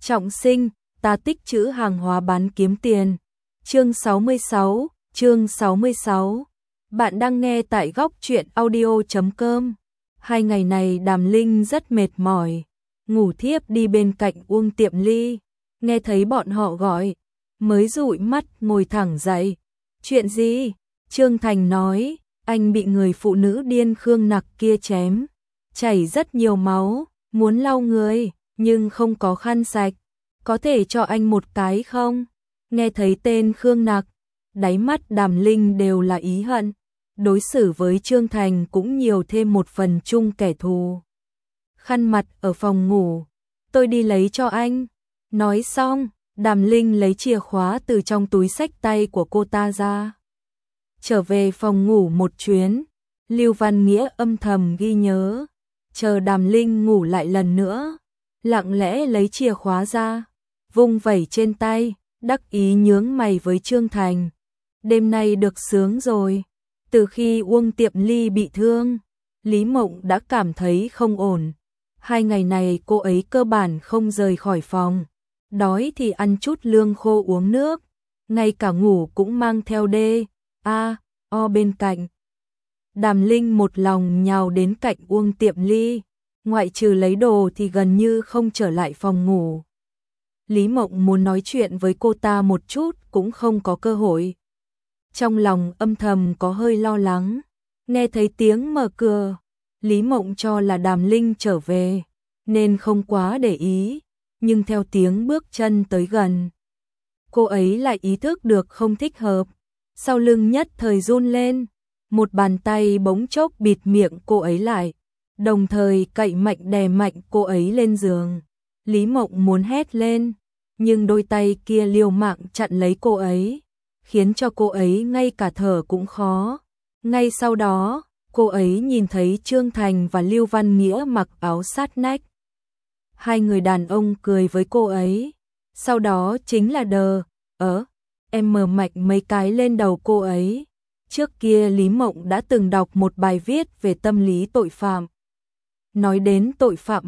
Trọng sinh, ta tích trữ hàng hóa bán kiếm tiền. Chương 66. Bạn đang nghe tại góc truyện audio.com. 2 ngày này Đàm Linh rất mệt mỏi, ngủ thiếp đi bên cạnh Uông Tiệm Ly, nghe thấy bọn họ gọi, mới dụi mắt ngồi thẳng dậy. Chuyện gì? Trương Thành nói, anh bị người phụ nữ điên Khương Nặc kia chém, chảy rất nhiều máu, muốn lau người, nhưng không có khăn sạch, có thể cho anh một cái không? Nghe thấy tên Khương Nặc, đáy mắt Đàm Linh đều là ý hận, đối xử với Trương Thành cũng nhiều thêm một phần chung kẻ thù. Khăn mặt ở phòng ngủ, tôi đi lấy cho anh. Nói xong, Đàm Linh lấy chìa khóa từ trong túi xách tay của cô ta ra. Trở về phòng ngủ một chuyến, Lưu Văn Nghĩa âm thầm ghi nhớ, chờ Đàm Linh ngủ lại lần nữa, lặng lẽ lấy chìa khóa ra, vung vẩy trên tay, đắc ý nhướng mày với Trương Thành. Đêm nay được sướng rồi. Từ khi Uông Tiệm Ly bị thương, Lý Mộng đã cảm thấy không ổn. 2 ngày này cô ấy cơ bản không rời khỏi phòng, đói thì ăn chút lương khô uống nước, ngay cả ngủ cũng mang theo D.A.O bên cạnh. Đàm Linh một lòng nhào đến cạnh Uông Tiệm Ly, ngoại trừ lấy đồ thì gần như không trở lại phòng ngủ. Lý Mộng muốn nói chuyện với cô ta một chút cũng không có cơ hội. Trong lòng âm thầm có hơi lo lắng, nghe thấy tiếng mở cửa, Lý Mộng cho là Đàm Linh trở về, nên không quá để ý, nhưng theo tiếng bước chân tới gần, cô ấy lại ý thức được không thích hợp, sau lưng nhất thời run lên, một bàn tay bỗng chốc bịt miệng cô ấy lại, đồng thời cậy mạnh đè mạnh cô ấy lên giường. Lý Mộng muốn hét lên, nhưng đôi tay kia liều mạng chặn lấy cô ấy, khiến cho cô ấy ngay cả thở cũng khó. Ngay sau đó, cô ấy nhìn thấy Trương Thành và Lưu Văn Nghĩa mặc áo sát nách. Hai người đàn ông cười với cô ấy, sau đó chính là em mở mạnh mấy cái lên đầu cô ấy. Trước kia Lý Mộng đã từng đọc một bài viết về tâm lý tội phạm. Nói đến tội phạm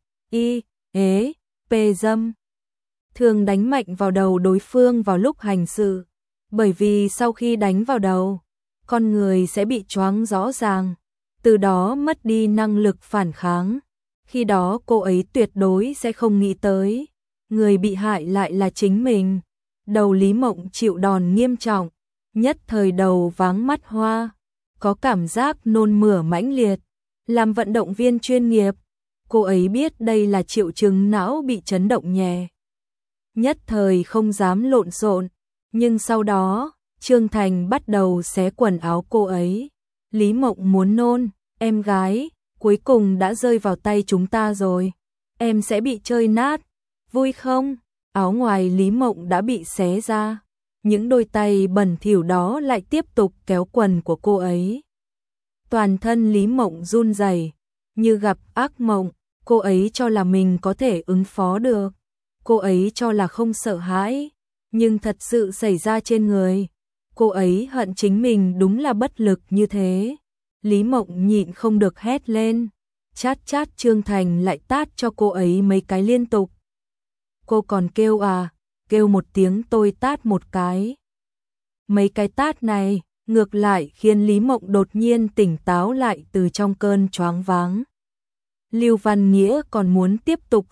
H.I.E.P dâm, thường đánh mạnh vào đầu đối phương vào lúc hành sự, bởi vì sau khi đánh vào đầu, con người sẽ bị choáng rõ ràng, từ đó mất đi năng lực phản kháng. Khi đó cô ấy tuyệt đối sẽ không nghĩ tới, người bị hại lại là chính mình. Đầu Lý Mộng chịu đòn nghiêm trọng, nhất thời đầu váng mắt hoa, có cảm giác nôn mửa mãnh liệt. Làm vận động viên chuyên nghiệp, cô ấy biết đây là triệu chứng não bị chấn động nhẹ. Nhất thời không dám lộn xộn, nhưng sau đó, Trương Thành bắt đầu xé quần áo cô ấy. Lý Mộng muốn nôn, em gái, cuối cùng đã rơi vào tay chúng ta rồi. Em sẽ bị chơi nát, vui không? Áo ngoài Lý Mộng đã bị xé ra, những đôi tay bẩn thỉu đó lại tiếp tục kéo quần của cô ấy. Toàn thân Lý Mộng run rẩy, như gặp ác mộng, cô ấy cho là mình có thể ứng phó được. Cô ấy cho là không sợ hãi, nhưng thật sự xảy ra trên người. Cô ấy hận chính mình đúng là bất lực như thế. Lý Mộng nhịn không được hét lên, chát chát. Trương Thành lại tát cho cô ấy mấy cái liên tục. Cô còn kêu à, kêu một tiếng tôi tát một cái. Mấy cái tát này, ngược lại khiến Lý Mộng đột nhiên tỉnh táo lại từ trong cơn choáng váng. Lưu Văn Nghĩa còn muốn tiếp tục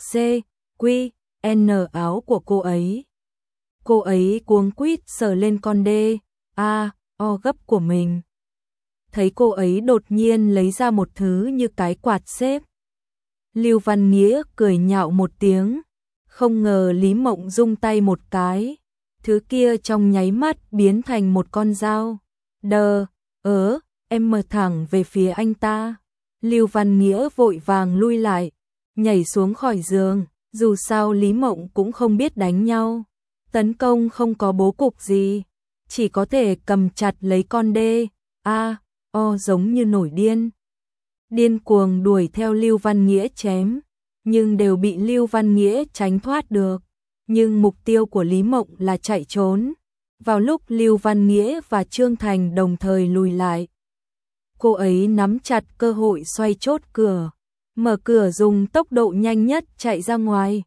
CQN áo của cô ấy. Cô ấy cuống quýt sờ lên con D.A.O gấp của mình. Thấy cô ấy đột nhiên lấy ra một thứ như cái quạt xếp. Lưu Văn Nghĩa cười nhạo một tiếng, không ngờ Lý Mộng rung tay một cái, thứ kia trong nháy mắt biến thành một con dao. Em mở thẳng về phía anh ta. Lưu Văn Nghĩa vội vàng lui lại, nhảy xuống khỏi giường, dù sao Lý Mộng cũng không biết đánh nhau. Tấn công không có bố cục gì, chỉ có thể cầm chặt lấy con D.A.O giống như nổi điên. Điên cuồng đuổi theo Lưu Văn Nghĩa chém, nhưng đều bị Lưu Văn Nghĩa tránh thoát được. Nhưng mục tiêu của Lý Mộng là chạy trốn. Vào lúc Lưu Văn Nghĩa và Trương Thành đồng thời lùi lại, cô ấy nắm chặt cơ hội xoay chốt cửa, mở cửa dùng tốc độ nhanh nhất chạy ra ngoài.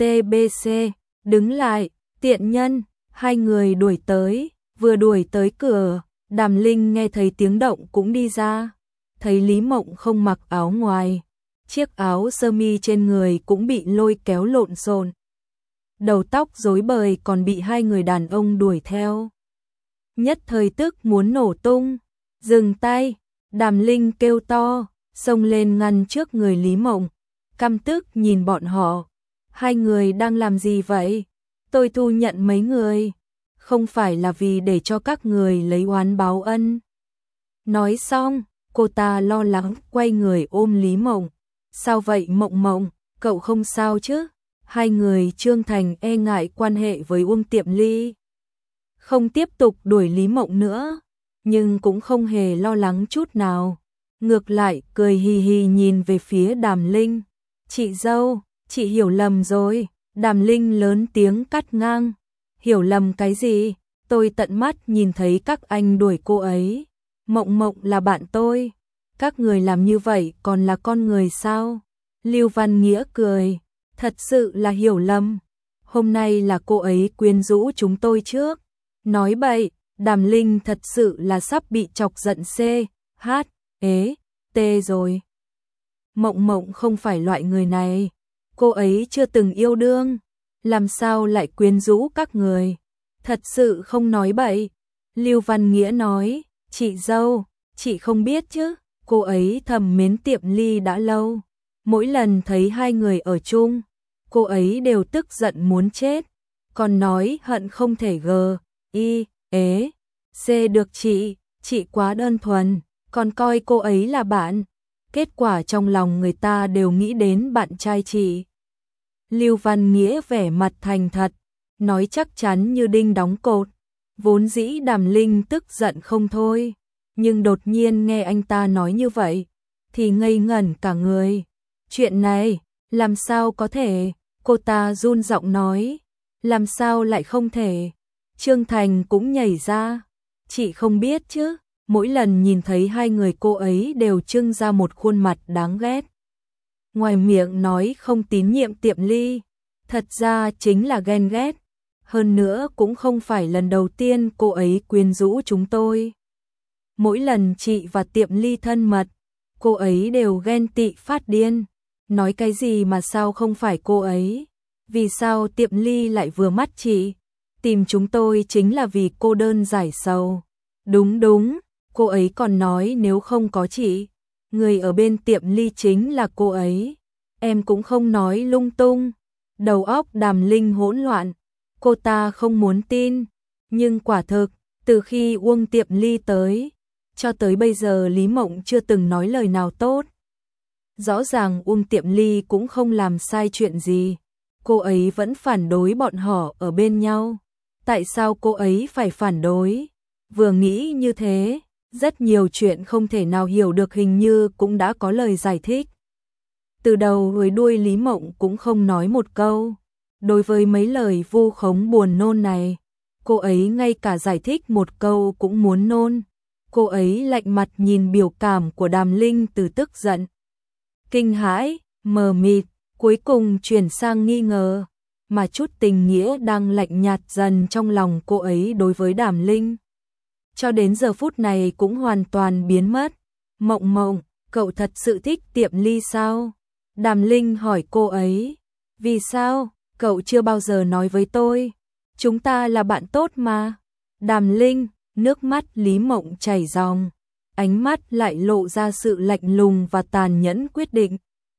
TBC, đứng lại, tiện nhân, hai người đuổi tới, vừa đuổi tới cửa, Đàm Linh nghe thấy tiếng động cũng đi ra, thấy Lý Mộng không mặc áo ngoài, chiếc áo sơ mi trên người cũng bị lôi kéo lộn xộn, đầu tóc rối bời còn bị hai người đàn ông đuổi theo. Nhất thời tức muốn nổ tung, dừng tay, Đàm Linh kêu to, xông lên ngăn trước người Lý Mộng, căm tức nhìn bọn họ, hai người đang làm gì vậy? Tôi thu nhận mấy người, không phải là vì để cho các người lấy oán báo ân. Nói xong, cô ta lo lắng quay người ôm Lý Mộng. Sao vậy Mộng Mộng, cậu không sao chứ? Hai người Trương Thành e ngại quan hệ với Uông Tiệm Ly, không tiếp tục đuổi Lý Mộng nữa, nhưng cũng không hề lo lắng chút nào. Ngược lại cười hì hì nhìn về phía Đàm Linh. Chị dâu, chị hiểu lầm rồi. Đàm Linh lớn tiếng cắt ngang. Hiểu lầm cái gì? Tôi tận mắt nhìn thấy các anh đuổi cô ấy. Mộng Mộng là bạn tôi. Các người làm như vậy còn là con người sao? Lưu Văn Nghĩa cười. Thật sự là hiểu lầm. Hôm nay là cô ấy quyến rũ chúng tôi trước. Nói bậy, Đàm Linh thật sự là sắp bị chọc giận T rồi. Mộng Mộng không phải loại người này. Cô ấy chưa từng yêu đương. Làm sao lại quyến rũ các người? Thật sự không nói bậy. Lưu Văn Nghĩa nói, chị dâu, chị không biết chứ. Cô ấy thầm mến Tiệm Ly đã lâu. Mỗi lần thấy hai người ở chung, cô ấy đều tức giận muốn chết. Còn nói hận không thể C được chị quá đơn thuần, còn coi cô ấy là bạn. Kết quả trong lòng người ta đều nghĩ đến bạn trai chị. Lưu Văn Nghĩa vẻ mặt thành thật, nói chắc chắn như đinh đóng cột. Vốn dĩ Đàm Linh tức giận không thôi, nhưng đột nhiên nghe anh ta nói như vậy, thì ngây ngẩn cả người. Chuyện này, làm sao có thể? Cô ta run giọng nói, làm sao lại không thể? Trương Thành cũng nhảy ra, chị không biết chứ, mỗi lần nhìn thấy hai người cô ấy đều trưng ra một khuôn mặt đáng ghét. Ngoài miệng nói không tín nhiệm Tiệm Ly, thật ra chính là ghen ghét. Hơn nữa cũng không phải lần đầu tiên cô ấy quyến rũ chúng tôi. Mỗi lần chị và Tiệm Ly thân mật, cô ấy đều ghen tị phát điên. Nói cái gì mà sao không phải cô ấy? Vì sao Tiệm Ly lại vừa mắt chị? Tìm chúng tôi chính là vì cô đơn giải sầu. Đúng, cô ấy còn nói nếu không có chị, người ở bên Tiệm Ly chính là cô ấy. Em cũng không nói lung tung. Đầu óc Đàm Linh hỗn loạn, cô ta không muốn tin. Nhưng quả thực, từ khi Uông Tiệm Ly tới, cho tới bây giờ Lý Mộng chưa từng nói lời nào tốt. Rõ ràng Uông Tiệm Ly cũng không làm sai chuyện gì. Cô ấy vẫn phản đối bọn họ ở bên nhau. Tại sao cô ấy phải phản đối? Vừa nghĩ như thế, rất nhiều chuyện không thể nào hiểu được hình như cũng đã có lời giải thích. Từ đầu tới đuôi Lý Mộng cũng không nói một câu. Đối với mấy lời vu khống buồn nôn này, cô ấy ngay cả giải thích một câu cũng muốn nôn. Cô ấy lạnh mặt nhìn biểu cảm của Đàm Linh từ tức giận, kinh hãi, mờ mịt, cuối cùng chuyển sang nghi ngờ, mà chút tình nghĩa đang lạnh nhạt dần trong lòng cô ấy đối với Đàm Linh. Cho đến giờ phút này cũng hoàn toàn biến mất. Mộng Mộng, cậu thật sự thích Tiệm Ly sao? Đàm Linh hỏi cô ấy. Vì sao? Cậu chưa bao giờ nói với tôi. Chúng ta là bạn tốt mà. Đàm Linh, nước mắt Lý Mộng chảy ròng, ánh mắt lại lộ ra sự lạnh lùng và tàn nhẫn quyết định.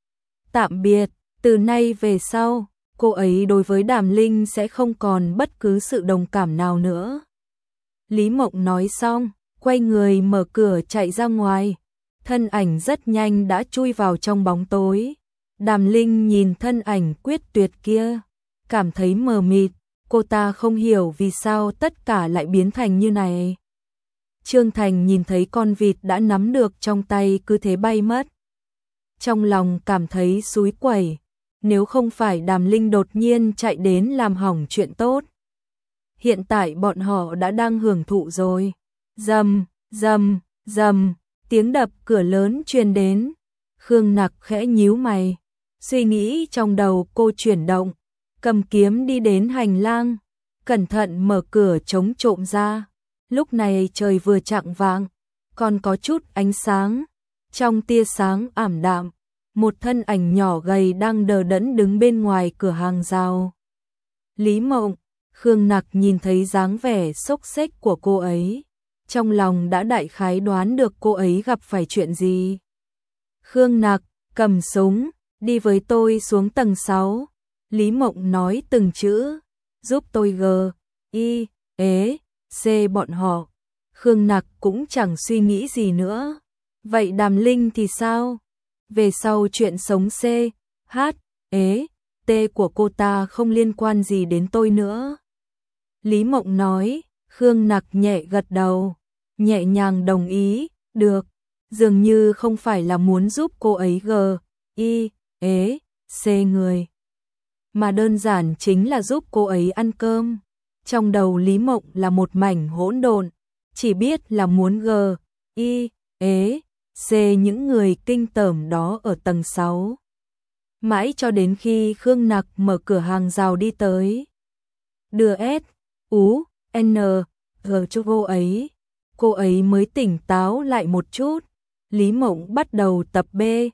Tạm biệt, từ nay về sau, cô ấy đối với Đàm Linh sẽ không còn bất cứ sự đồng cảm nào nữa. Lý Mộng nói xong, quay người mở cửa chạy ra ngoài, thân ảnh rất nhanh đã chui vào trong bóng tối. Đàm Linh nhìn thân ảnh quyết tuyệt kia, cảm thấy mờ mịt, cô ta không hiểu vì sao tất cả lại biến thành như này. Trương Thành nhìn thấy con vịt đã nắm được trong tay cứ thế bay mất. Trong lòng cảm thấy xúi quẩy, nếu không phải Đàm Linh đột nhiên chạy đến làm hỏng chuyện tốt. Hiện tại bọn họ đã đang hưởng thụ rồi. Rầm, rầm, rầm, tiếng đập cửa lớn truyền đến. Khương Nặc khẽ nhíu mày, suy nghĩ trong đầu cô chuyển động. cầm kiếm đi đến hành lang, cẩn thận mở cửa chống trộm ra. Lúc này trời vừa chạng vạng, còn có chút ánh sáng. Trong tia sáng ảm đạm, một thân ảnh nhỏ gầy đang đờ đẫn đứng bên ngoài cửa hàng rào. Lý Mộng, Khương Nặc nhìn thấy dáng vẻ xốc xếch của cô ấy, trong lòng đã đại khái đoán được cô ấy gặp phải chuyện gì. Khương Nặc, cầm súng, đi với tôi xuống tầng 6. Lý Mộng nói từng chữ, giúp tôi C bọn họ. Khương Nặc cũng chẳng suy nghĩ gì nữa. Vậy Đàm Linh thì sao? Về sau chuyện sống T của cô ta không liên quan gì đến tôi nữa. Lý Mộng nói. Khương Nặc nhẹ gật đầu, nhẹ nhàng đồng ý, được. Dường như không phải là muốn giúp cô ấy C người, mà đơn giản chính là giúp cô ấy ăn cơm. Trong đầu Lý Mộng là một mảnh hỗn độn, chỉ biết là muốn C những người kinh tởm đó ở tầng 6. Mãi cho đến khi Khương Nặc mở cửa hàng rào đi tới, đưa G cho cô ấy mới tỉnh táo lại một chút. Lý Mộng bắt đầu tập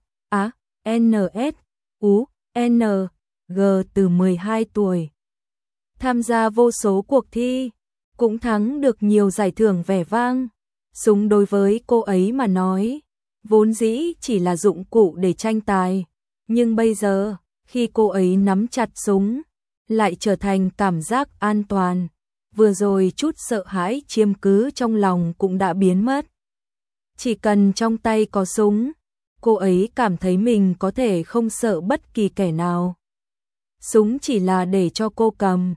G từ 12 tuổi. Tham gia vô số cuộc thi, cũng thắng được nhiều giải thưởng vẻ vang. Súng đối với cô ấy mà nói, vốn dĩ chỉ là dụng cụ để tranh tài. Nhưng bây giờ, khi cô ấy nắm chặt súng, lại trở thành cảm giác an toàn. Vừa rồi chút sợ hãi chiếm cứ trong lòng cũng đã biến mất. Chỉ cần trong tay có súng, cô ấy cảm thấy mình có thể không sợ bất kỳ kẻ nào. Súng chỉ là để cho cô cầm.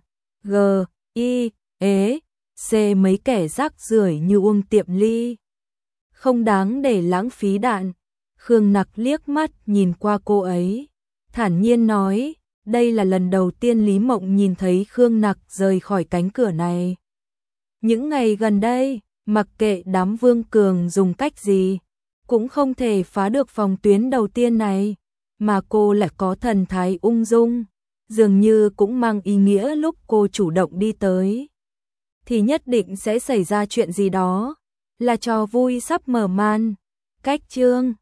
C mấy kẻ rác rưởi như Uông Tiệm Ly, không đáng để lãng phí đạn. Khương Nặc liếc mắt nhìn qua cô ấy, thản nhiên nói, đây là lần đầu tiên Lý Mộng nhìn thấy Khương Nặc rời khỏi cánh cửa này. Những ngày gần đây, mặc kệ đám Vương Cường dùng cách gì, cũng không thể phá được phòng tuyến đầu tiên này, mà cô lại có thần thái ung dung, dường như cũng mang ý nghĩa lúc cô chủ động đi tới, thì nhất định sẽ xảy ra chuyện gì đó, là trò vui sắp mở màn. Cách chương